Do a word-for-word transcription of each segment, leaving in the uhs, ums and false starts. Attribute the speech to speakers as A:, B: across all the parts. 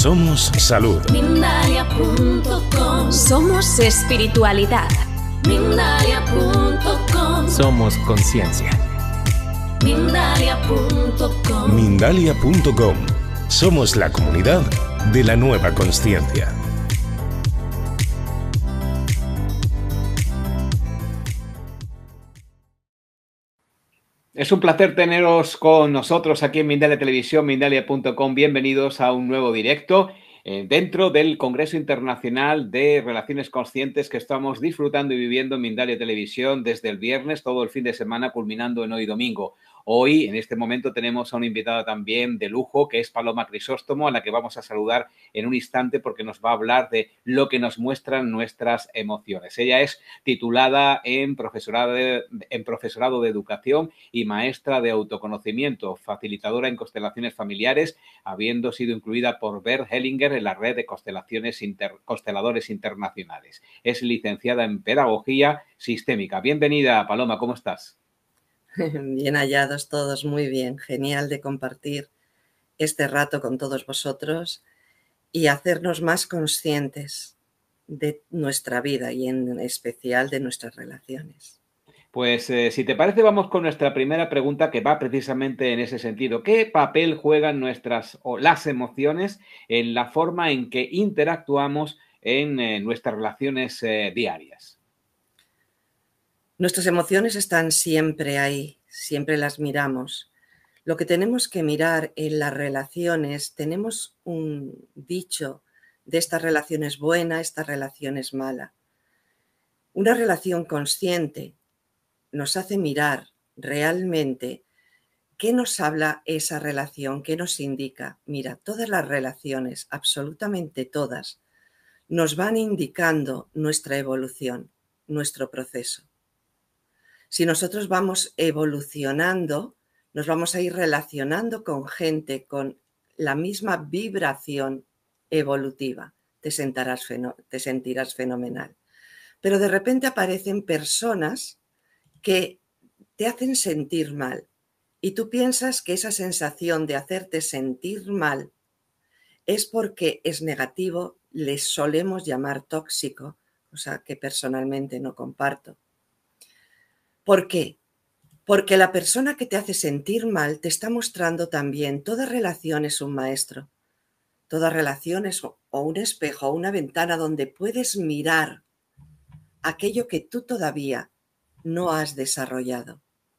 A: Somos salud.
B: Mindalia punto com.
C: Somos espiritualidad.
B: Mindalia punto com.
D: Somos conciencia.
B: Mindalia punto com.
A: Mindalia punto com. Somos la comunidad de la nueva consciencia.
E: Es un placer teneros con nosotros aquí en Mindalia Televisión, Mindalia punto com. Bienvenidos a un nuevo directo eh, dentro del Congreso Internacional de Relaciones Conscientes que estamos disfrutando y viviendo en Mindalia Televisión desde el viernes, todo el fin de semana, culminando en hoy domingo. Hoy, en este momento, tenemos a una invitada también de lujo, que es Paloma Crisóstomo, a la que vamos a saludar en un instante porque nos va a hablar de lo que nos muestran nuestras emociones. Ella es titulada en profesorado de, en profesorado de educación y maestra de autoconocimiento, facilitadora en constelaciones familiares, habiendo sido incluida por Bert Hellinger en la red de constelaciones inter, consteladores internacionales. Es licenciada en pedagogía sistémica. Bienvenida, Paloma, ¿cómo estás?
F: Bien hallados todos, muy bien, genial de compartir este rato con todos vosotros y hacernos más conscientes de nuestra vida y en especial de nuestras relaciones.
E: Pues eh, si te parece vamos con nuestra primera pregunta que va precisamente en ese sentido. ¿Qué papel juegan nuestras o las emociones en la forma en que interactuamos en eh, nuestras relaciones eh, diarias?
F: Nuestras emociones están siempre ahí, siempre las miramos. Lo que tenemos que mirar en las relaciones, tenemos un dicho de esta relación es buena, esta relación es mala. Una relación consciente nos hace mirar realmente qué nos habla esa relación, qué nos indica. Mira, todas las relaciones, absolutamente todas, nos van indicando nuestra evolución, nuestro proceso. Si nosotros vamos evolucionando, nos vamos a ir relacionando con gente con la misma vibración evolutiva. Te sentirás, te sentirás fenomenal. Pero de repente aparecen personas que te hacen sentir mal y tú piensas que esa sensación de hacerte sentir mal es porque es negativo, les solemos llamar tóxico, cosa que personalmente no comparto. ¿Por qué? Porque la persona que te hace sentir mal te está mostrando también, toda relación es un maestro, toda relación es o un espejo o una ventana donde puedes mirar aquello que tú todavía no has desarrollado.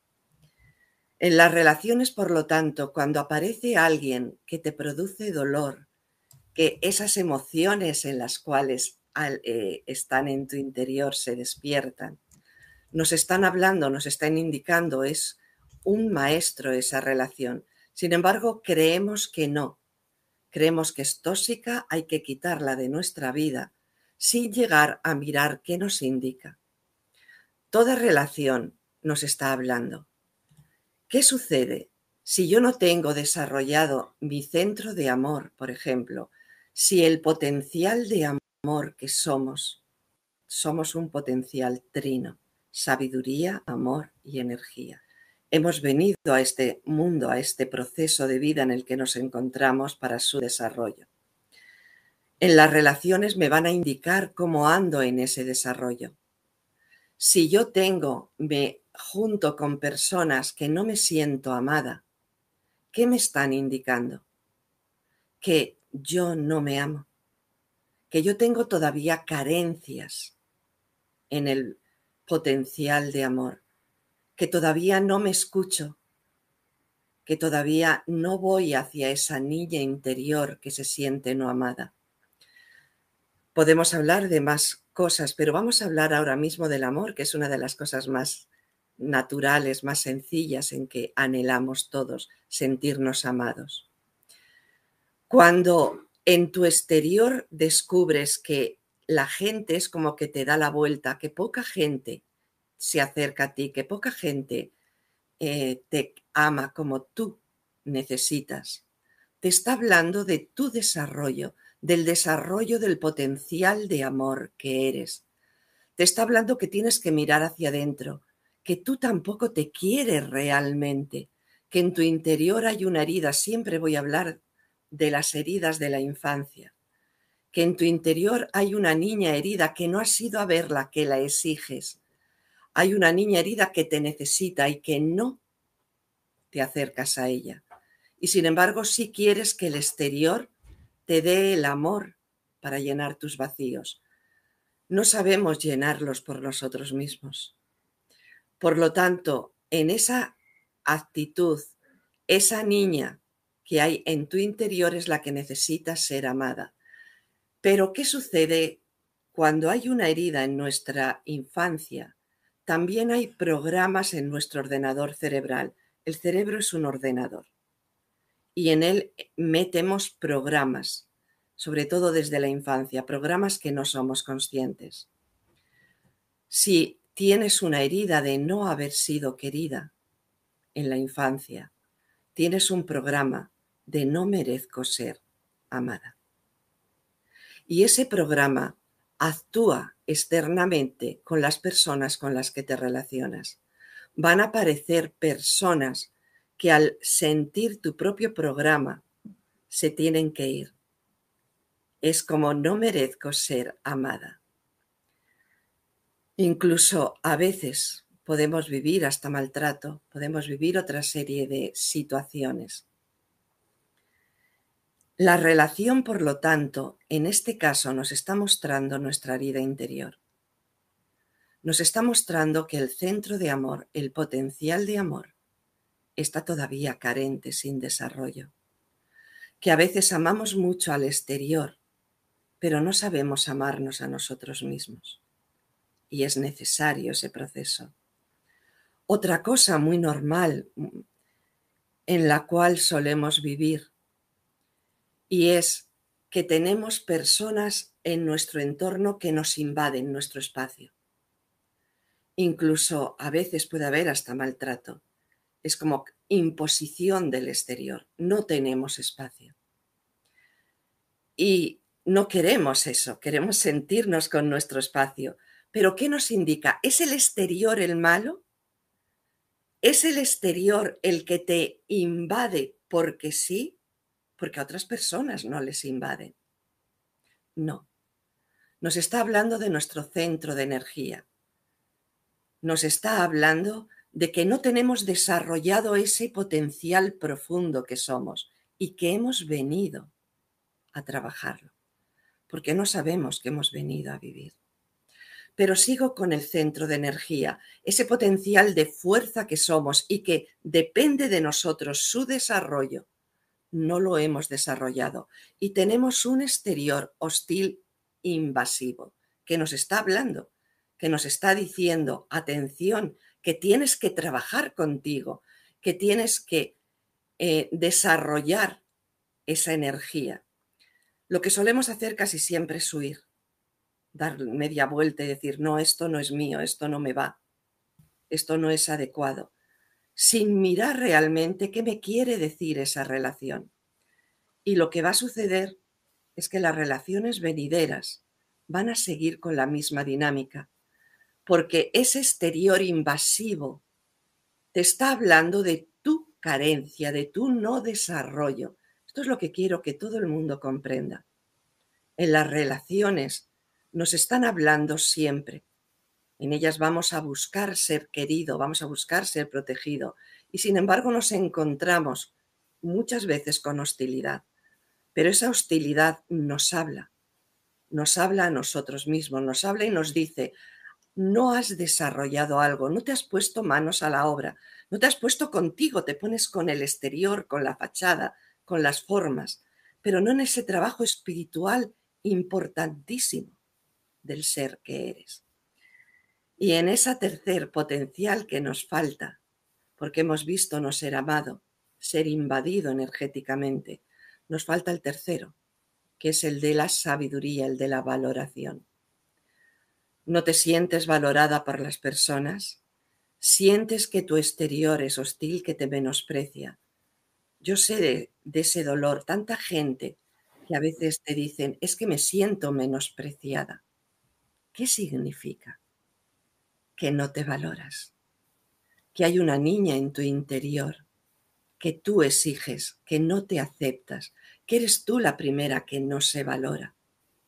F: En las relaciones, por lo tanto, cuando aparece alguien que te produce dolor, que esas emociones en las cuales eh, están en tu interior se despiertan, nos están hablando, nos están indicando, es un maestro esa relación. Sin embargo, creemos que no. Creemos que es tóxica, hay que quitarla de nuestra vida sin llegar a mirar qué nos indica. Toda relación nos está hablando. ¿Qué sucede? Si yo no tengo desarrollado mi centro de amor, por ejemplo, si el potencial de amor que somos, somos un potencial trino, sabiduría, amor y energía. Hemos venido a este mundo, a este proceso de vida en el que nos encontramos para su desarrollo. En las relaciones me van a indicar cómo ando en ese desarrollo. Si yo tengo, me junto con personas que no me siento amada, ¿qué me están indicando? Que yo no me amo, que yo tengo todavía carencias en el potencial de amor, que todavía no me escucho, que todavía no voy hacia esa niña interior que se siente no amada. Podemos hablar de más cosas, pero vamos a hablar ahora mismo del amor, que es una de las cosas más naturales, más sencillas en que anhelamos todos, sentirnos amados. Cuando en tu exterior descubres que la gente es como que te da la vuelta, que poca gente se acerca a ti, que poca gente eh, te ama como tú necesitas, te está hablando de tu desarrollo, del desarrollo del potencial de amor que eres. Te está hablando que tienes que mirar hacia adentro, que tú tampoco te quieres realmente, que en tu interior hay una herida. Siempre voy a hablar de las heridas de la infancia, que en tu interior hay una niña herida que no has ido a verla, que la exiges. Hay una niña herida que te necesita y que no te acercas a ella. Y sin embargo, sí quieres que el exterior te dé el amor para llenar tus vacíos. No sabemos llenarlos por nosotros mismos. Por lo tanto, en esa actitud, esa niña que hay en tu interior es la que necesita ser amada. Pero, ¿qué sucede cuando hay una herida en nuestra infancia? También hay programas en nuestro ordenador cerebral. El cerebro es un ordenador y en él metemos programas, sobre todo desde la infancia, programas que no somos conscientes. Si tienes una herida de no haber sido querida en la infancia, tienes un programa de no merezco ser amada. Y ese programa actúa externamente con las personas con las que te relacionas. Van a aparecer personas que al sentir tu propio programa se tienen que ir. Es como no merezco ser amada. Incluso a veces podemos vivir hasta maltrato, podemos vivir otra serie de situaciones. La relación, por lo tanto, en este caso nos está mostrando nuestra herida interior. Nos está mostrando que el centro de amor, el potencial de amor, está todavía carente, sin desarrollo. Que a veces amamos mucho al exterior, pero no sabemos amarnos a nosotros mismos. Y es necesario ese proceso. Otra cosa muy normal en la cual solemos vivir y es que tenemos personas en nuestro entorno que nos invaden nuestro espacio. Incluso a veces puede haber hasta maltrato. Es como imposición del exterior. No tenemos espacio. Y no queremos eso, queremos sentirnos con nuestro espacio. Pero ¿qué nos indica? ¿Es el exterior el malo? ¿Es el exterior el que te invade porque sí? Porque a otras personas no les invaden. No. Nos está hablando de nuestro centro de energía. Nos está hablando de que no tenemos desarrollado ese potencial profundo que somos y que hemos venido a trabajarlo, porque no sabemos que hemos venido a vivir. Pero sigo con el centro de energía, ese potencial de fuerza que somos y que depende de nosotros su desarrollo. No lo hemos desarrollado y tenemos un exterior hostil invasivo que nos está hablando, que nos está diciendo, atención, que tienes que trabajar contigo, que tienes que eh, desarrollar esa energía. Lo que solemos hacer casi siempre es huir, dar media vuelta y decir, no, esto no es mío, esto no me va, esto no es adecuado, sin mirar realmente qué me quiere decir esa relación. Y lo que va a suceder es que las relaciones venideras van a seguir con la misma dinámica, porque ese exterior invasivo te está hablando de tu carencia, de tu no desarrollo. Esto es lo que quiero que todo el mundo comprenda. En las relaciones nos están hablando siempre. En ellas vamos a buscar ser querido, vamos a buscar ser protegido. Y sin embargo nos encontramos muchas veces con hostilidad. Pero esa hostilidad nos habla. Nos habla a nosotros mismos, nos habla y nos dice, no has desarrollado algo, no te has puesto manos a la obra, no te has puesto contigo, te pones con el exterior, con la fachada, con las formas, pero no en ese trabajo espiritual importantísimo del ser que eres. Y en esa tercer potencial que nos falta, porque hemos visto no ser amado, ser invadido energéticamente, nos falta el tercero, que es el de la sabiduría, el de la valoración. ¿No te sientes valorada por las personas? ¿Sientes que tu exterior es hostil, que te menosprecia? Yo sé de, de ese dolor, tanta gente que a veces te dicen, es que me siento menospreciada. ¿Qué significa? Que no te valoras, que hay una niña en tu interior que tú exiges, que no te aceptas, que eres tú la primera que no se valora.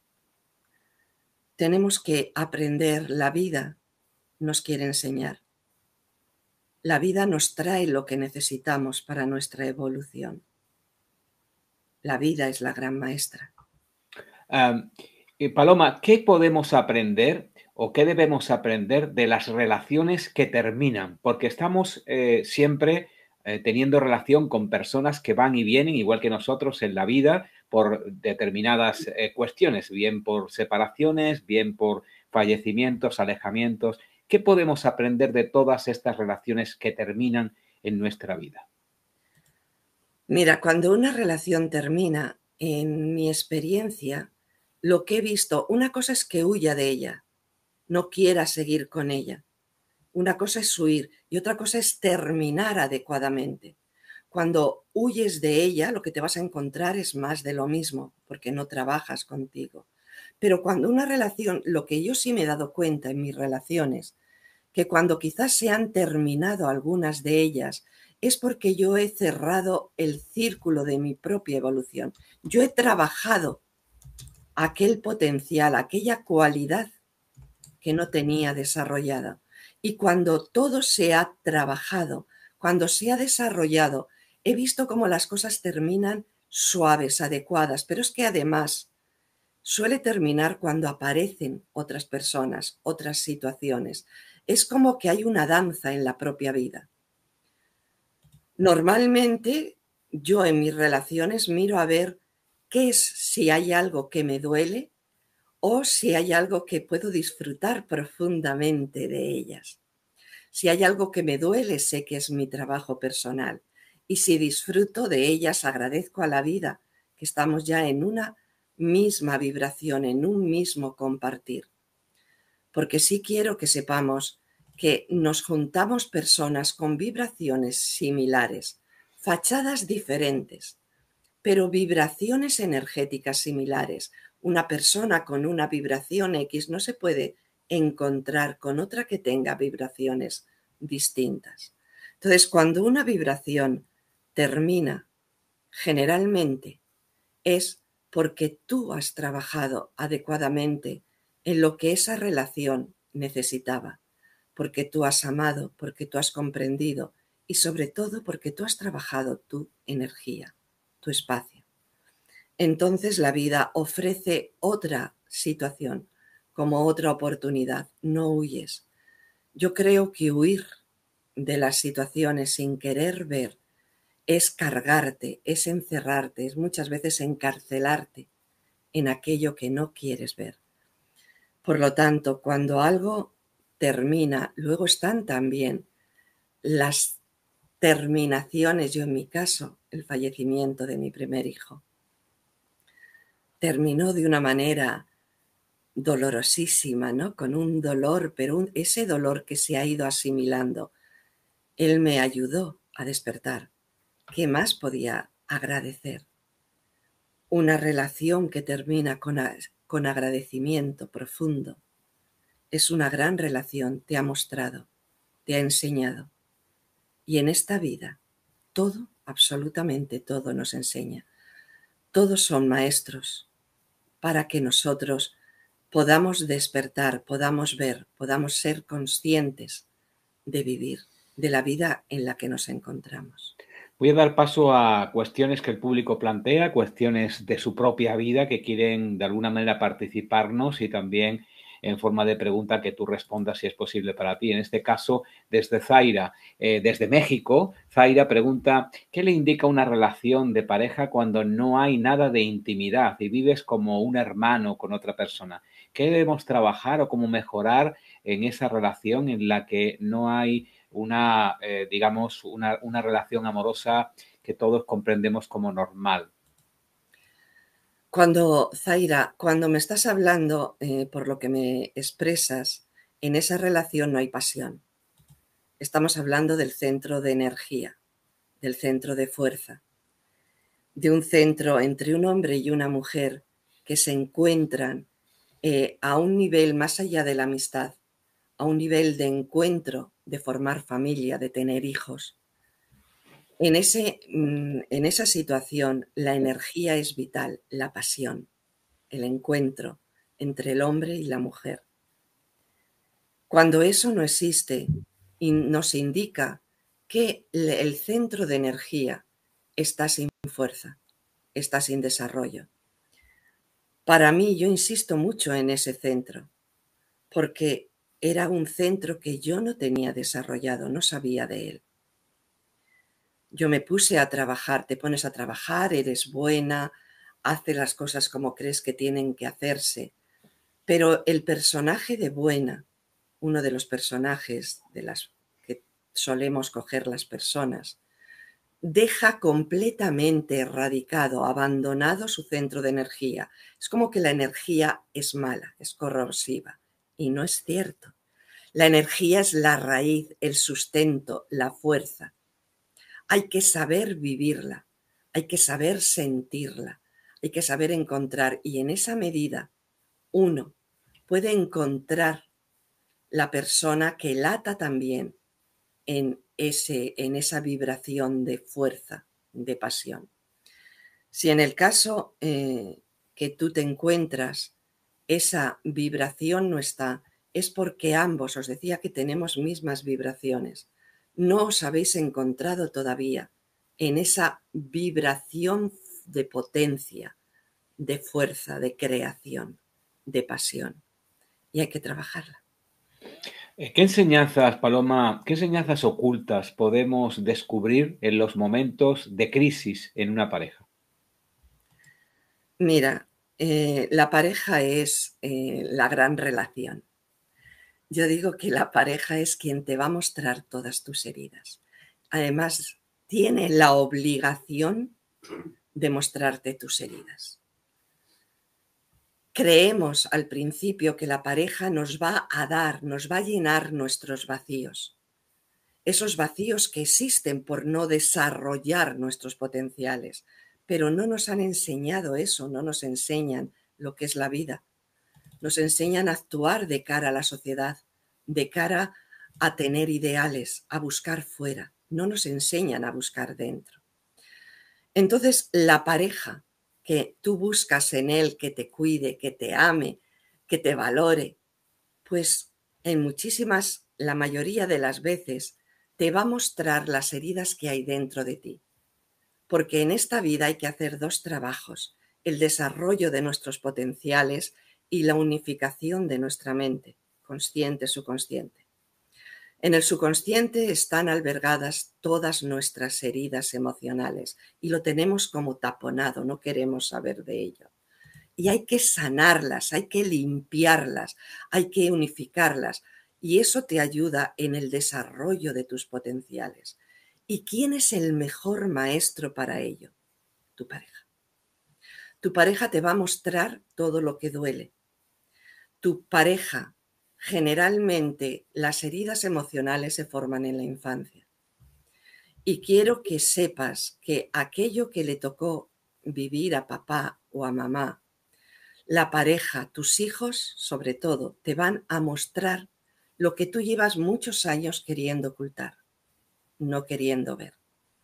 F: Tenemos que aprender, la vida nos quiere enseñar. La vida nos trae lo que necesitamos para nuestra evolución. La vida es la gran maestra.
E: Um, y Paloma, ¿qué podemos aprender o qué debemos aprender de las relaciones que terminan? Porque estamos eh, siempre eh, teniendo relación con personas que van y vienen, igual que nosotros en la vida, por determinadas eh, cuestiones, bien por separaciones, bien por fallecimientos, alejamientos. ¿Qué podemos aprender de todas estas relaciones que terminan en nuestra vida?
F: Mira, cuando una relación termina, en mi experiencia, lo que he visto, una cosa es que huya de ella, no quiera seguir con ella. Una cosa es huir y otra cosa es terminar adecuadamente. Cuando huyes de ella, lo que te vas a encontrar es más de lo mismo, porque no trabajas contigo. Pero cuando una relación, lo que yo sí me he dado cuenta en mis relaciones, que cuando quizás se han terminado algunas de ellas, es porque yo he cerrado el círculo de mi propia evolución. Yo he trabajado aquel potencial, aquella cualidad que no tenía desarrollada. Y cuando todo se ha trabajado, cuando se ha desarrollado, he visto cómo las cosas terminan suaves, adecuadas, pero es que además suele terminar cuando aparecen otras personas, otras situaciones. Es como que hay una danza en la propia vida. Normalmente yo en mis relaciones miro a ver qué es, si hay algo que me duele o si hay algo que puedo disfrutar profundamente de ellas. Si hay algo que me duele, sé que es mi trabajo personal. Y si disfruto de ellas, agradezco a la vida que estamos ya en una misma vibración, en un mismo compartir. Porque sí quiero que sepamos que nos juntamos personas con vibraciones similares, fachadas diferentes, pero vibraciones energéticas similares. Una persona con una vibración X no se puede encontrar con otra que tenga vibraciones distintas. Entonces, cuando una vibración termina, generalmente es porque tú has trabajado adecuadamente en lo que esa relación necesitaba, porque tú has amado, porque tú has comprendido y sobre todo porque tú has trabajado tu energía, tu espacio. Entonces la vida ofrece otra situación, como otra oportunidad. No huyes. Yo creo que huir de las situaciones sin querer ver es cargarte, es encerrarte, es muchas veces encarcelarte en aquello que no quieres ver. Por lo tanto, cuando algo termina, luego están también las terminaciones. Yo en mi caso, el fallecimiento de mi primer hijo terminó de una manera dolorosísima, ¿no? Con un dolor, pero un, ese dolor que se ha ido asimilando, él me ayudó a despertar. ¿Qué más podía agradecer? Una relación que termina con, con agradecimiento profundo es una gran relación, te ha mostrado, te ha enseñado. Y en esta vida, todo, absolutamente todo nos enseña. Todos son maestros para que nosotros podamos despertar, podamos ver, podamos ser conscientes de vivir, de la vida en la que nos encontramos.
E: Voy a dar paso a cuestiones que el público plantea, cuestiones de su propia vida que quieren de alguna manera participarnos y también en forma de pregunta que tú respondas si es posible para ti. En este caso, desde Zaira, eh, desde México, Zaira pregunta, ¿qué le indica una relación de pareja cuando no hay nada de intimidad y vives como un hermano con otra persona? ¿Qué debemos trabajar o cómo mejorar en esa relación en la que no hay una, eh, digamos, una, una relación amorosa que todos comprendemos como normal?
F: Cuando, Zaira, cuando me estás hablando, eh, por lo que me expresas, en esa relación no hay pasión. Estamos hablando del centro de energía, del centro de fuerza, de un centro entre un hombre y una mujer que se encuentran eh, a un nivel más allá de la amistad, a un nivel de encuentro, de formar familia, de tener hijos. En, ese, en esa situación la energía es vital, la pasión, el encuentro entre el hombre y la mujer. Cuando eso no existe, nos indica que el centro de energía está sin fuerza, está sin desarrollo. Para mí, yo insisto mucho en ese centro, porque era un centro que yo no tenía desarrollado, no sabía de él. Yo me puse a trabajar, te pones a trabajar, eres buena, haces las cosas como crees que tienen que hacerse, pero el personaje de buena, uno de los personajes de las que solemos coger las personas, deja completamente erradicado, abandonado su centro de energía. Es como que la energía es mala, es corrosiva, y no es cierto. La energía es la raíz, el sustento, la fuerza. Hay que saber vivirla, hay que saber sentirla, hay que saber encontrar, y en esa medida uno puede encontrar la persona que lata también en, ese, en esa vibración de fuerza, de pasión. Si en el caso eh, que tú te encuentras, esa vibración no está, es porque ambos, os decía que tenemos mismas vibraciones, no os habéis encontrado todavía en esa vibración de potencia, de fuerza, de creación, de pasión. Y hay que trabajarla.
E: ¿Qué enseñanzas, Paloma, qué enseñanzas ocultas podemos descubrir en los momentos de crisis en una pareja?
F: Mira, eh, la pareja es eh, la gran relación. Yo digo que la pareja es quien te va a mostrar todas tus heridas. Además, tiene la obligación de mostrarte tus heridas. Creemos al principio que la pareja nos va a dar, nos va a llenar nuestros vacíos. Esos vacíos que existen por no desarrollar nuestros potenciales. Pero no nos han enseñado eso, no nos enseñan lo que es la vida. Nos enseñan a actuar de cara a la sociedad, de cara a tener ideales, a buscar fuera. No nos enseñan a buscar dentro. Entonces, la pareja que tú buscas en él, que te cuide, que te ame, que te valore, pues en muchísimas, la mayoría de las veces, te va a mostrar las heridas que hay dentro de ti. Porque en esta vida hay que hacer dos trabajos, el desarrollo de nuestros potenciales y la unificación de nuestra mente, consciente, subconsciente. En el subconsciente están albergadas todas nuestras heridas emocionales y lo tenemos como taponado, no queremos saber de ello. Y hay que sanarlas, hay que limpiarlas, hay que unificarlas y eso te ayuda en el desarrollo de tus potenciales. ¿Y quién es el mejor maestro para ello? Tu pareja. Tu pareja te va a mostrar todo lo que duele. Tu pareja, generalmente las heridas emocionales se forman en la infancia. Y quiero que sepas que aquello que le tocó vivir a papá o a mamá, la pareja, tus hijos, sobre todo, te van a mostrar lo que tú llevas muchos años queriendo ocultar. No queriendo ver.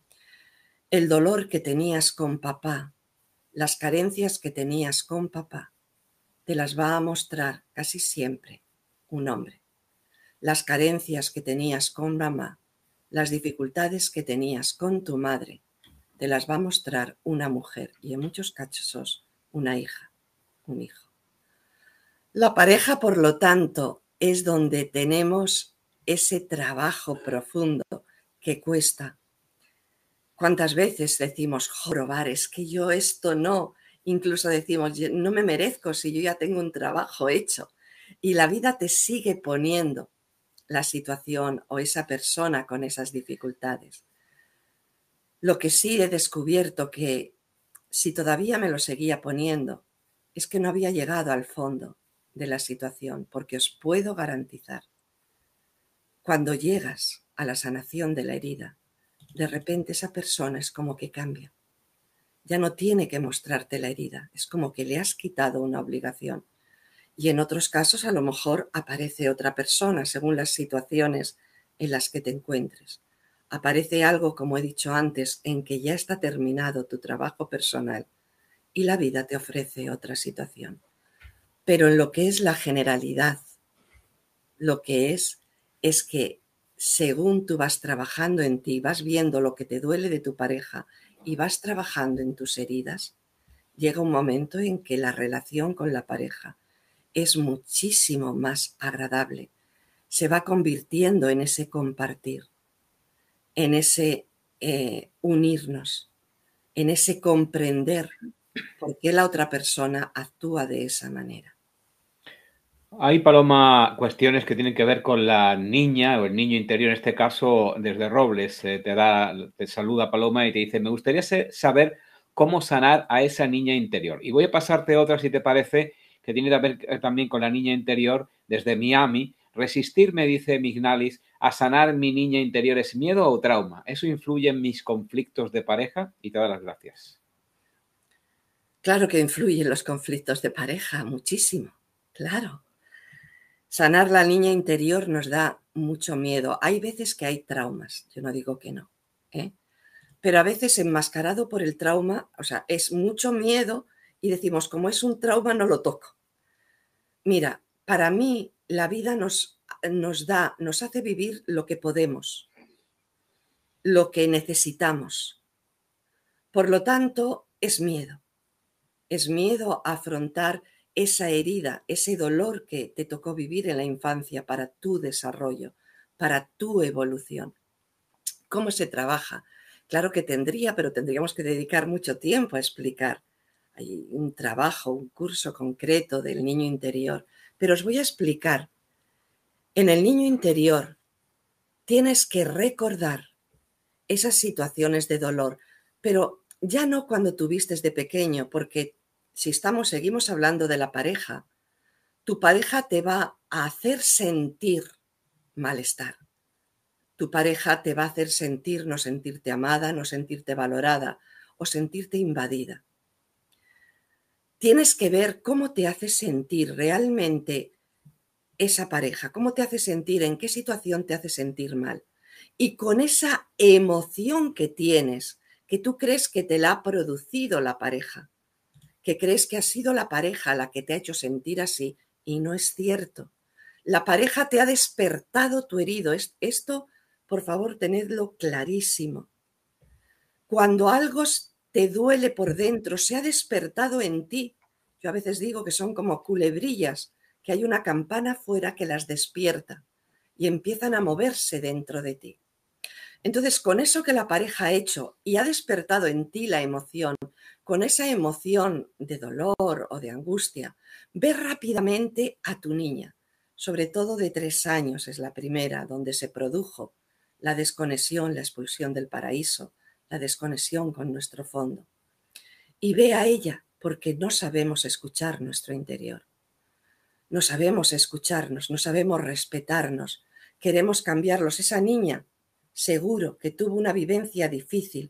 F: El dolor que tenías con papá, las carencias que tenías con papá, te las va a mostrar casi siempre un hombre. Las carencias que tenías con mamá, las dificultades que tenías con tu madre, te las va a mostrar una mujer y en muchos casos una hija, un hijo. La pareja, por lo tanto, es donde tenemos ese trabajo profundo que cuesta. ¿Cuántas veces decimos, jorobar, es que yo esto no? Incluso decimos, no me merezco si yo ya tengo un trabajo hecho. Y la vida te sigue poniendo la situación o esa persona con esas dificultades. Lo que sí he descubierto que si todavía me lo seguía poniendo es que no había llegado al fondo de la situación, porque os puedo garantizar, cuando llegas a la sanación de la herida, de repente esa persona es como que cambia. Ya no tiene que mostrarte la herida, es como que le has quitado una obligación. Y en otros casos a lo mejor aparece otra persona según las situaciones en las que te encuentres. aparece algo, como he dicho antes, en que ya está terminado tu trabajo personal y la vida te ofrece otra situación. Pero en lo que es la generalidad, lo que es, es que según tú vas trabajando en ti, vas viendo lo que te duele de tu pareja y vas trabajando en tus heridas, llega un momento en que la relación con la pareja es muchísimo más agradable. Se va convirtiendo en ese compartir, en ese eh, unirnos, en ese comprender por qué la otra persona actúa de esa manera.
E: Hay, Paloma, cuestiones que tienen que ver con la niña o el niño interior, en este caso desde Robles. Eh, te, da, te saluda Paloma y te dice, me gustaría saber cómo sanar a esa niña interior. Y voy a pasarte otra, si te parece, que tiene que ver también con la niña interior desde Miami. Resistirme, dice Mignalis, a sanar mi niña interior, ¿es miedo o trauma? ¿Eso influye en mis conflictos de pareja? Y te doy las gracias.
F: Claro que influyen los conflictos de pareja, muchísimo, claro. Sanar la niña interior nos da mucho miedo. Hay veces que hay traumas, yo no digo que no, ¿eh? Pero a veces enmascarado por el trauma, o sea, es mucho miedo y decimos, como es un trauma, no lo toco. Mira, para mí la vida nos, nos da, nos hace vivir lo que podemos, lo que necesitamos. Por lo tanto, es miedo. Es miedo a afrontar esa herida, ese dolor que te tocó vivir en la infancia para tu desarrollo, para tu evolución. ¿Cómo se trabaja? Claro que tendría, pero tendríamos que dedicar mucho tiempo a explicar. Hay un trabajo, un curso concreto del niño interior, pero os voy a explicar. En el niño interior tienes que recordar esas situaciones de dolor, pero ya no cuando tuviste de pequeño, porque si estamos, seguimos hablando de la pareja, tu pareja te va a hacer sentir malestar. Tu pareja te va a hacer sentir no sentirte amada, no sentirte valorada o sentirte invadida. Tienes que ver cómo te hace sentir realmente esa pareja, cómo te hace sentir, en qué situación te hace sentir mal. Y con esa emoción que tienes, que tú crees que te la ha producido la pareja, que crees que ha sido la pareja la que te ha hecho sentir así, y no es cierto. La pareja te ha despertado tu herido. Esto, por favor, tenedlo clarísimo. Cuando algo te duele por dentro, se ha despertado en ti. Yo a veces digo que son como culebrillas, que hay una campana fuera que las despierta y empiezan a moverse dentro de ti. Entonces, con eso que la pareja ha hecho y ha despertado en ti la emoción, con esa emoción de dolor o de angustia, ve rápidamente a tu niña, sobre todo de tres años, es la primera, donde se produjo la desconexión, la expulsión del paraíso, la desconexión con nuestro fondo. Y ve a ella, porque no sabemos escuchar nuestro interior. No sabemos escucharnos, no sabemos respetarnos, queremos cambiarlos. Esa niña seguro que tuvo una vivencia difícil,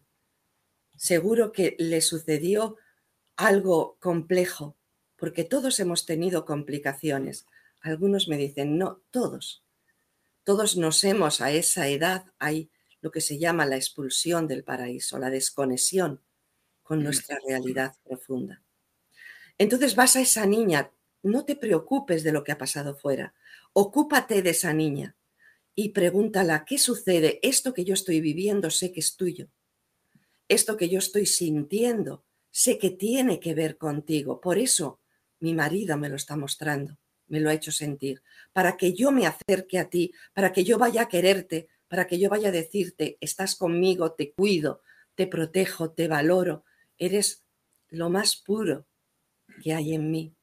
F: seguro que le sucedió algo complejo, porque todos hemos tenido complicaciones. Algunos me dicen, no, todos. Todos nos hemos, a esa edad, hay lo que se llama la expulsión del paraíso, la desconexión con nuestra realidad profunda. Entonces vas a esa niña, no te preocupes de lo que ha pasado fuera, ocúpate de esa niña y pregúntala, ¿qué sucede? Esto que yo estoy viviendo sé que es tuyo. Esto que yo estoy sintiendo sé que tiene que ver contigo. Por eso mi marido me lo está mostrando, me lo ha hecho sentir, para que yo me acerque a ti, para que yo vaya a quererte, para que yo vaya a decirte, estás conmigo, te cuido, te protejo, te valoro, eres lo más puro que hay en mí.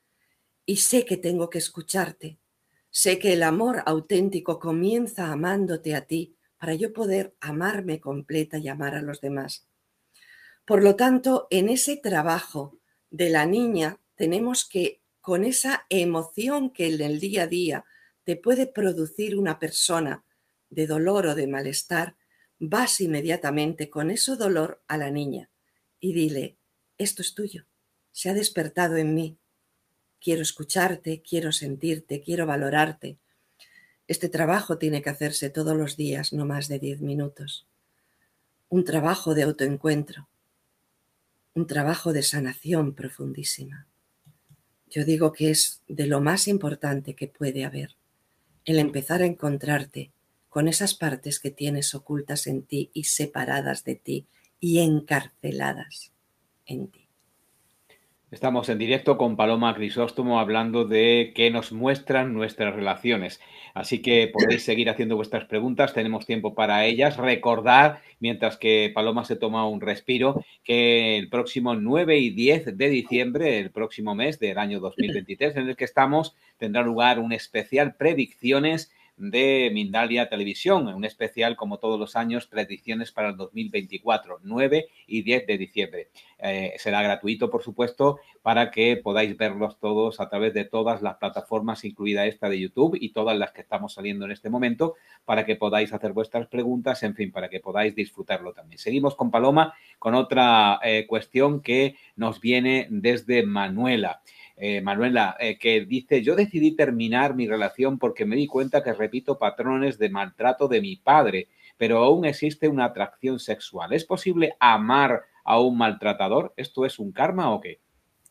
F: Y sé que tengo que escucharte. Sé que el amor auténtico comienza amándote a ti para yo poder amarme completa y amar a los demás. Por lo tanto, en ese trabajo de la niña tenemos que, con esa emoción que en el día a día te puede producir una persona de dolor o de malestar, vas inmediatamente con ese dolor a la niña y dile, esto es tuyo, se ha despertado en mí. Quiero escucharte, quiero sentirte, quiero valorarte. Este trabajo tiene que hacerse todos los días, no más de diez minutos. Un trabajo de autoencuentro, un trabajo de sanación profundísima. Yo digo que es de lo más importante que puede haber, el empezar a encontrarte con esas partes que tienes ocultas en ti y separadas de ti y encarceladas en ti.
E: Estamos en directo con Paloma Crisóstomo hablando de qué nos muestran nuestras relaciones. Así que podéis seguir haciendo vuestras preguntas, tenemos tiempo para ellas. Recordad, mientras que Paloma se toma un respiro, que el próximo nueve y diez de diciembre, el próximo mes del año dos mil veintitrés en el que estamos, tendrá lugar un especial Predicciones de Mindalia Televisión, un especial como todos los años, predicciones para el dos mil veinticuatro, nueve y diez de diciembre. Eh, será gratuito, por supuesto, para que podáis verlos todos a través de todas las plataformas, incluida esta de YouTube y todas las que estamos saliendo en este momento, para que podáis hacer vuestras preguntas, en fin, para que podáis disfrutarlo también. Seguimos con Paloma con otra eh, cuestión que nos viene desde Manuela. Eh, Manuela, eh, que dice, yo decidí terminar mi relación porque me di cuenta que repito patrones de maltrato de mi padre, pero aún existe una atracción sexual. ¿Es posible amar a un maltratador? ¿Esto es un karma o qué?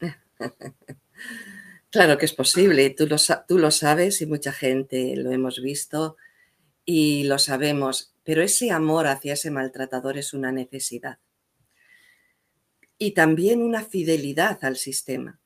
F: Claro que es posible, tú lo, tú lo sabes y mucha gente lo hemos visto y lo sabemos, pero ese amor hacia ese maltratador es una necesidad y también una fidelidad al sistema.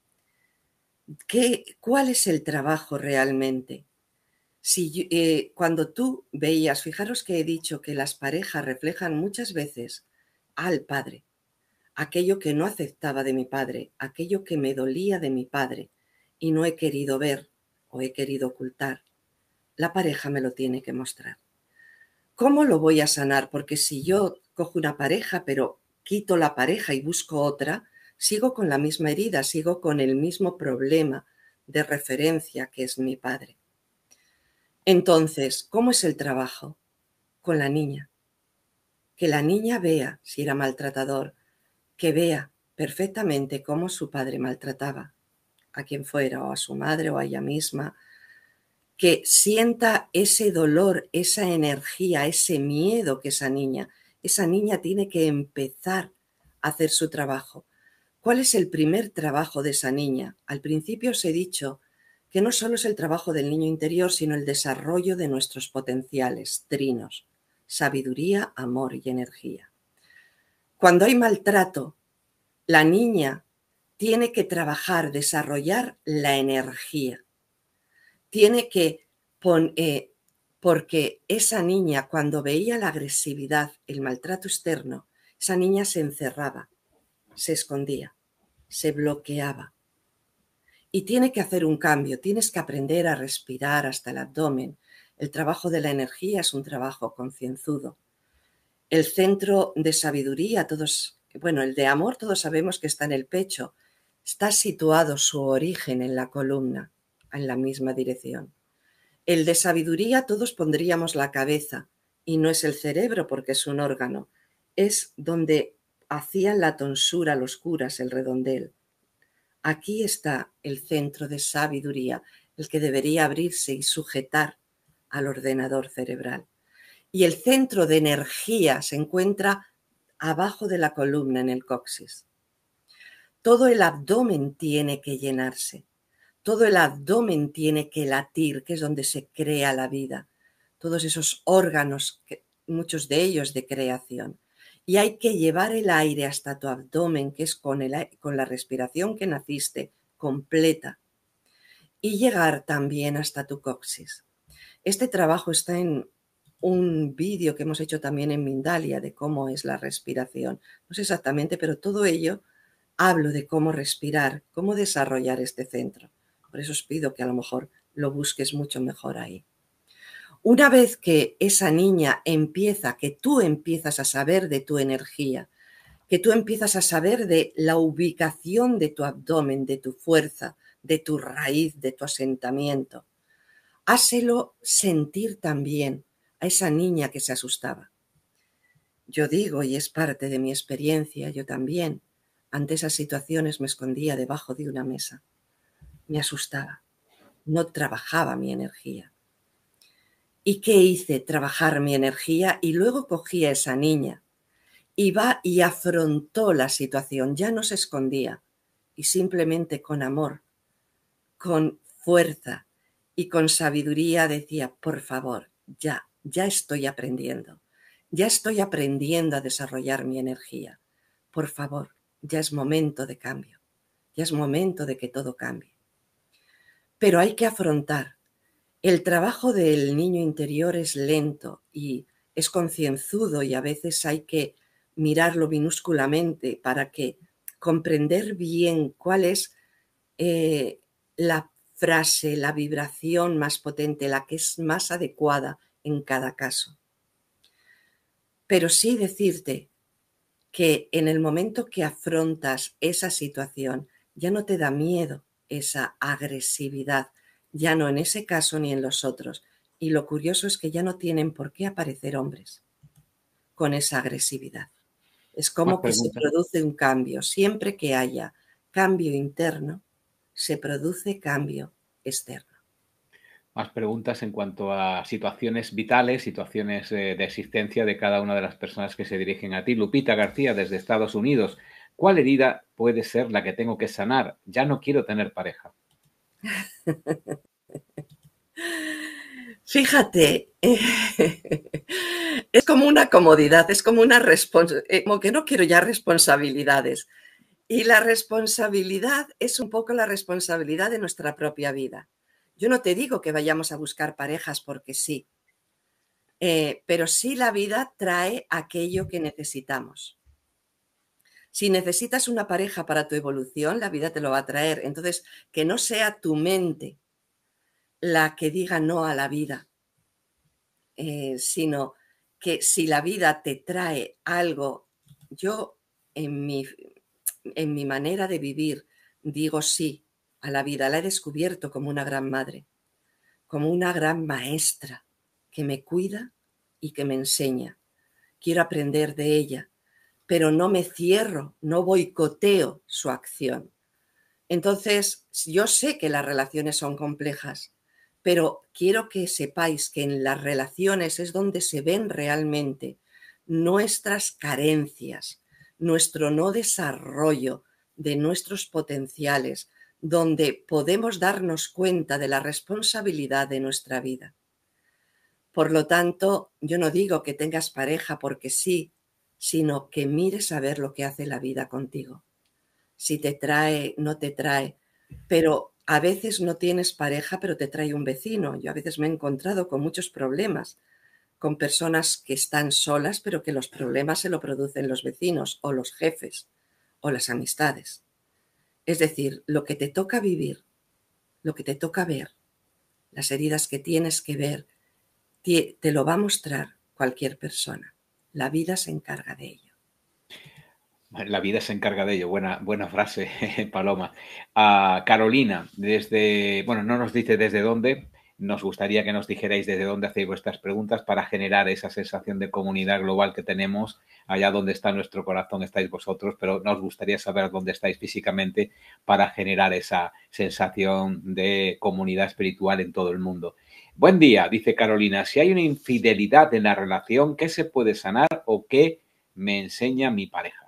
F: ¿Qué, ¿Cuál es el trabajo realmente? Si, eh, cuando tú veías, fijaros que he dicho que las parejas reflejan muchas veces al padre, aquello que no aceptaba de mi padre, aquello que me dolía de mi padre y no he querido ver o he querido ocultar, la pareja me lo tiene que mostrar. ¿Cómo lo voy a sanar? Porque si yo cojo una pareja pero quito la pareja y busco otra, sigo con la misma herida, sigo con el mismo problema de referencia que es mi padre. Entonces, ¿cómo es el trabajo? Con la niña. Que la niña vea, si era maltratador, que vea perfectamente cómo su padre maltrataba a quien fuera, o a su madre o a ella misma, que sienta ese dolor, esa energía, ese miedo que esa niña, esa niña tiene que empezar a hacer su trabajo. ¿Cuál es el primer trabajo de esa niña? Al principio os he dicho que no solo es el trabajo del niño interior, sino el desarrollo de nuestros potenciales, trinos, sabiduría, amor y energía. Cuando hay maltrato, la niña tiene que trabajar, desarrollar la energía. Tiene que poner, eh, porque esa niña cuando veía la agresividad, el maltrato externo, esa niña se encerraba, se escondía, se bloqueaba. Y tiene que hacer un cambio, tienes que aprender a respirar hasta el abdomen. El trabajo de la energía es un trabajo concienzudo. El centro de sabiduría, todos, bueno, el de amor todos sabemos que está en el pecho. Está situado su origen en la columna, en la misma dirección. El de sabiduría todos pondríamos la cabeza y no es el cerebro porque es un órgano. Es donde hacían la tonsura los curas, el redondel. Aquí está el centro de sabiduría, el que debería abrirse y sujetar al ordenador cerebral. Y el centro de energía se encuentra abajo de la columna en el coxis. Todo el abdomen tiene que llenarse, todo el abdomen tiene que latir, que es donde se crea la vida. Todos esos órganos, que, muchos de ellos de creación. Y hay que llevar el aire hasta tu abdomen, que es con, el, con la respiración que naciste, completa. Y llegar también hasta tu coxis. Este trabajo está en un vídeo que hemos hecho también en Mindalia de cómo es la respiración. No sé exactamente, pero todo ello hablo de cómo respirar, cómo desarrollar este centro. Por eso os pido que a lo mejor lo busques mucho mejor ahí. Una vez que esa niña empieza, que tú empiezas a saber de tu energía, que tú empiezas a saber de la ubicación de tu abdomen, de tu fuerza, de tu raíz, de tu asentamiento, háselo sentir también a esa niña que se asustaba. Yo digo, y es parte de mi experiencia, yo también, ante esas situaciones me escondía debajo de una mesa. Me asustaba, no trabajaba mi energía. ¿Y qué hice? Trabajar mi energía y luego cogí a esa niña y va y afrontó la situación, ya no se escondía y simplemente con amor, con fuerza y con sabiduría decía, por favor, ya, ya estoy aprendiendo, ya estoy aprendiendo a desarrollar mi energía. Por favor, ya es momento de cambio, ya es momento de que todo cambie. Pero hay que afrontar. El trabajo del niño interior es lento y es concienzudo y a veces hay que mirarlo minúsculamente para que comprender bien cuál es eh, la frase, la vibración más potente, la que es más adecuada en cada caso. Pero sí decirte que en el momento que afrontas esa situación ya no te da miedo esa agresividad, ya no en ese caso ni en los otros. Y lo curioso es que ya no tienen por qué aparecer hombres con esa agresividad. Es como que se produce un cambio. Siempre que haya cambio interno, se produce cambio externo.
E: Más preguntas en cuanto a situaciones vitales, situaciones eh, de existencia de cada una de las personas que se dirigen a ti. Lupita García, desde Estados Unidos. ¿Cuál herida puede ser la que tengo que sanar? Ya no quiero tener pareja.
F: Fíjate, eh, es como una comodidad, es como una responsabilidad, eh, como que no quiero ya responsabilidades. Y la responsabilidad es un poco la responsabilidad de nuestra propia vida. Yo no te digo que vayamos a buscar parejas porque sí, eh, pero sí la vida trae aquello que necesitamos. Si necesitas una pareja para tu evolución, la vida te lo va a traer. Entonces, que no sea tu mente la que diga no a la vida, eh, sino que si la vida te trae algo, yo en mi, en mi manera de vivir digo sí a la vida, la he descubierto como una gran madre, como una gran maestra que me cuida y que me enseña. Quiero aprender de ella, pero no me cierro, no boicoteo su acción. Entonces, yo sé que las relaciones son complejas, pero quiero que sepáis que en las relaciones es donde se ven realmente nuestras carencias, nuestro no desarrollo de nuestros potenciales, donde podemos darnos cuenta de la responsabilidad de nuestra vida. Por lo tanto, yo no digo que tengas pareja porque sí, sino que mires a ver lo que hace la vida contigo. Si te trae, no te trae, pero a veces no tienes pareja, pero te trae un vecino. Yo a veces me he encontrado con muchos problemas, con personas que están solas, pero que los problemas se lo producen los vecinos o los jefes o las amistades. Es decir, lo que te toca vivir, lo que te toca ver, las heridas que tienes que ver, te, te lo va a mostrar cualquier persona. La vida se encarga de ello.
E: La vida se encarga de ello. Buena, buena frase, Paloma. A Carolina, desde, bueno, no nos dice desde dónde. Nos gustaría que nos dijerais desde dónde hacéis vuestras preguntas para generar esa sensación de comunidad global que tenemos. Allá donde está nuestro corazón estáis vosotros, pero nos gustaría saber dónde estáis físicamente para generar esa sensación de comunidad espiritual en todo el mundo. Buen día, dice Carolina. Si hay una infidelidad en la relación, ¿qué se puede sanar o qué me enseña mi pareja?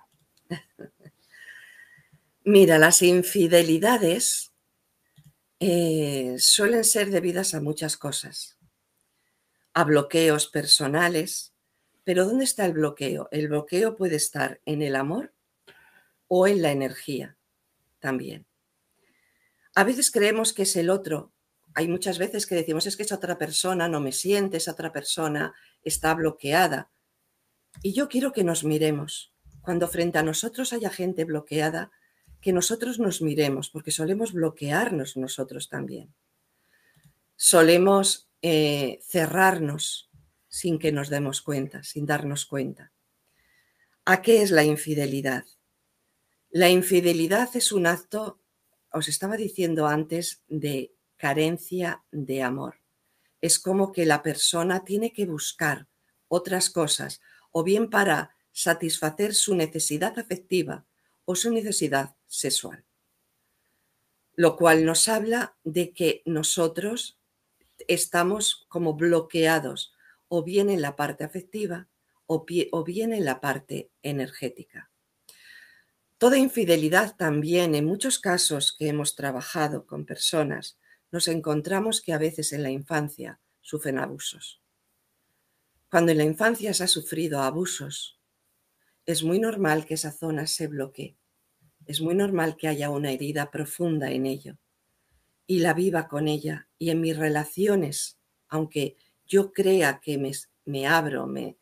F: Mira, las infidelidades eh, suelen ser debidas a muchas cosas, a bloqueos personales, pero ¿dónde está el bloqueo? El bloqueo puede estar en el amor o en la energía también. A veces creemos que es el otro. Hay muchas veces que decimos es que esa otra persona no me siente, esa otra persona está bloqueada. Y yo quiero que nos miremos. Cuando frente a nosotros haya gente bloqueada, que nosotros nos miremos, porque solemos bloquearnos nosotros también. Solemos eh, cerrarnos sin que nos demos cuenta, sin darnos cuenta. ¿A qué es la infidelidad? La infidelidad es un acto, os estaba diciendo antes, de carencia de amor. Es como que la persona tiene que buscar otras cosas, o bien para satisfacer su necesidad afectiva o su necesidad sexual. Lo cual nos habla de que nosotros estamos como bloqueados o bien en la parte afectiva o, pie, o bien en la parte energética. Toda infidelidad también, en muchos casos que hemos trabajado con personas, nos encontramos que a veces en la infancia sufren abusos. Cuando en la infancia se ha sufrido abusos, es muy normal que esa zona se bloquee. Es muy normal que haya una herida profunda en ello y la viva con ella. Y en mis relaciones, aunque yo crea que me, me abro, me,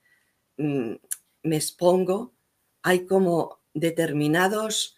F: me expongo, hay como determinados,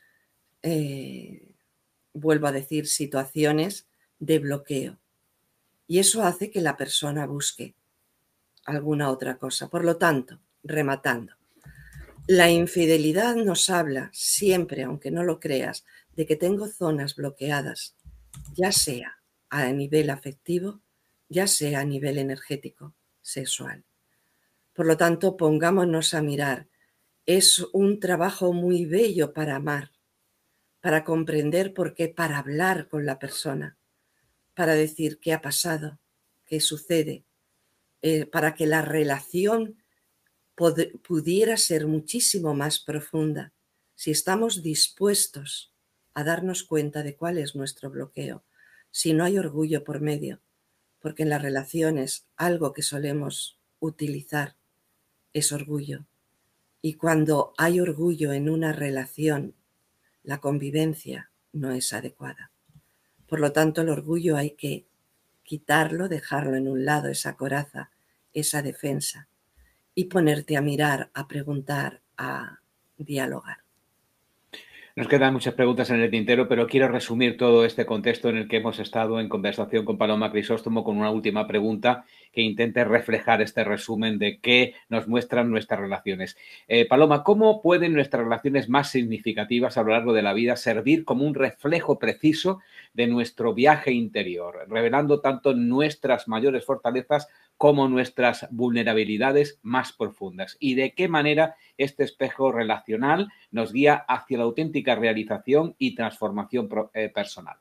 F: eh, vuelvo a decir, situaciones de bloqueo. Y eso hace que la persona busque alguna otra cosa. Por lo tanto, rematando, la infidelidad nos habla siempre, aunque no lo creas, de que tengo zonas bloqueadas, ya sea a nivel afectivo, ya sea a nivel energético, sexual. Por lo tanto, pongámonos a mirar. Es un trabajo muy bello para amar, para comprender por qué, para hablar con la persona, para decir qué ha pasado, qué sucede, eh, para que la relación pudiera ser muchísimo más profunda si estamos dispuestos a darnos cuenta de cuál es nuestro bloqueo, si no hay orgullo por medio, porque en las relaciones algo que solemos utilizar es orgullo. Y cuando hay orgullo en una relación, la convivencia no es adecuada. Por lo tanto, el orgullo hay que quitarlo, dejarlo en un lado, esa coraza, esa defensa, y ponerte a mirar, a preguntar, a dialogar.
E: Nos quedan muchas preguntas en el tintero, pero quiero resumir todo este contexto en el que hemos estado en conversación con Paloma Crisóstomo con una última pregunta que intente reflejar este resumen de qué nos muestran nuestras relaciones. Eh, Paloma, ¿cómo pueden nuestras relaciones más significativas a lo largo de la vida servir como un reflejo preciso de nuestro viaje interior, revelando tanto nuestras mayores fortalezas como nuestras vulnerabilidades más profundas? ¿Y de qué manera este espejo relacional nos guía hacia la auténtica realización y transformación personal?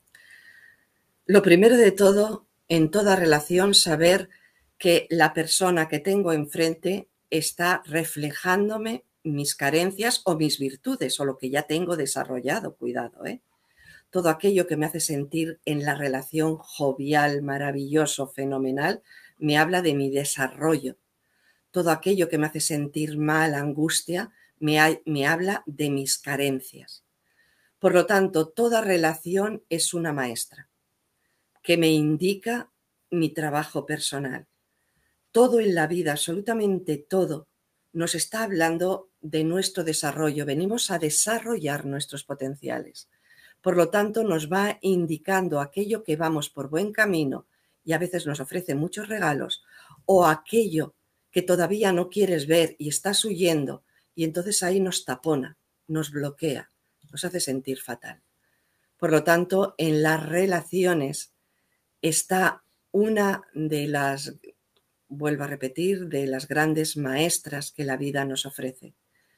F: Lo primero de todo, en toda relación, saber que la persona que tengo enfrente está reflejándome mis carencias o mis virtudes o lo que ya tengo desarrollado, cuidado, ¿eh? Todo aquello que me hace sentir en la relación jovial, maravilloso, fenomenal, me habla de mi desarrollo. Todo aquello que me hace sentir mal, angustia, me, ha, me habla de mis carencias. Por lo tanto, toda relación es una maestra que me indica mi trabajo personal. Todo en la vida, absolutamente todo, nos está hablando de nuestro desarrollo. Venimos a desarrollar nuestros potenciales. Por lo tanto, nos va indicando aquello que vamos por buen camino y a veces nos ofrece muchos regalos, o aquello que todavía no quieres ver y estás huyendo, y entonces ahí nos tapona, nos bloquea, nos hace sentir fatal. Por lo tanto, en las relaciones está una de las, vuelvo a repetir, de las grandes maestras que la vida nos ofrece.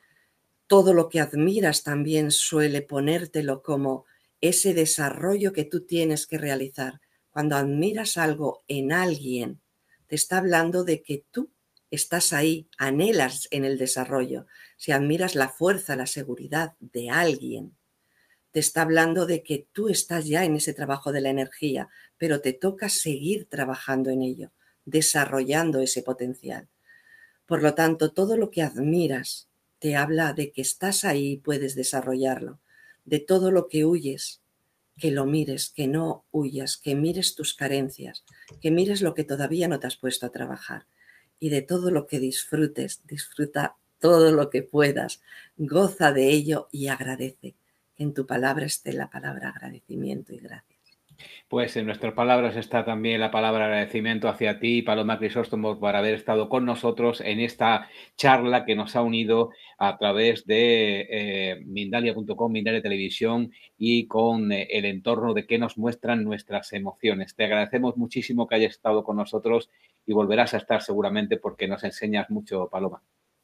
F: Todo lo que admiras también suele ponértelo como ese desarrollo que tú tienes que realizar. Cuando admiras algo en alguien, te está hablando de que tú estás ahí, anhelas en el desarrollo. Si admiras la fuerza, la seguridad de alguien, te está hablando de que tú estás ya en ese trabajo de la energía, pero te toca seguir trabajando en ello, desarrollando ese potencial. Por lo tanto, todo lo que admiras te habla de que estás ahí y puedes desarrollarlo. De todo lo que huyes, que lo mires, que no huyas, que mires tus carencias, que mires lo que todavía no te has puesto a trabajar. Y de todo lo que disfrutes, disfruta todo lo que puedas, goza de ello y agradece. Que en tu palabra esté la palabra agradecimiento y gracias.
E: Pues en nuestras palabras está también la palabra agradecimiento hacia ti, Paloma Crisóstomo, por haber estado con nosotros en esta charla que nos ha unido a través de eh, Mindalia punto com, Mindalia Televisión, y con eh, el entorno de qué nos muestran nuestras emociones. Te agradecemos muchísimo que hayas estado con nosotros y volverás a estar seguramente porque nos enseñas mucho, Paloma.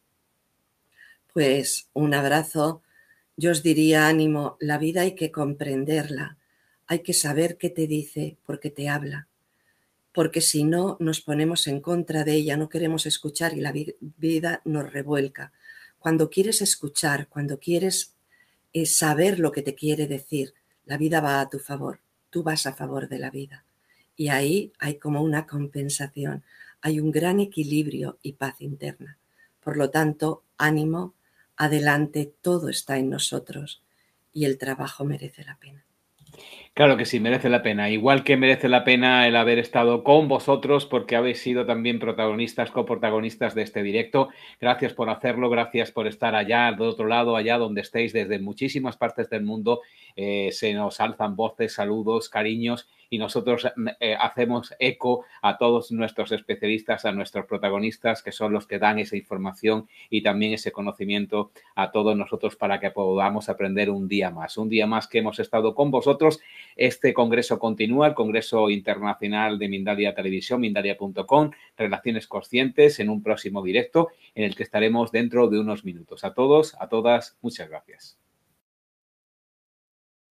F: Pues un abrazo. Yo os diría, ánimo, la vida hay que comprenderla. Hay que saber qué te dice porque te habla. porque si no nos ponemos en contra de ella, no queremos escuchar y la vida nos revuelca. Cuando quieres escuchar, cuando quieres eh, saber lo que te quiere decir, la vida va a tu favor, tú vas a favor de la vida. Y ahí hay como una compensación, hay un gran equilibrio y paz interna. Por lo tanto, ánimo, adelante, todo está en nosotros y el trabajo merece la pena.
E: Claro que sí, merece la pena. Igual que merece la pena el haber estado con vosotros porque habéis sido también protagonistas, coprotagonistas de este directo. Gracias por hacerlo, gracias por estar allá, de otro lado, allá donde estéis, desde muchísimas partes del mundo. Eh, se nos alzan voces, saludos, cariños y nosotros eh, hacemos eco a todos nuestros especialistas, a nuestros protagonistas, que son los que dan esa información y también ese conocimiento a todos nosotros para que podamos aprender un día más. Un día más que hemos estado con vosotros. Este congreso continúa, el Congreso Internacional de Mindalia Televisión, mindalia punto com, Relaciones Conscientes, en un próximo directo en el que estaremos dentro de unos minutos. A todos, a todas, muchas gracias.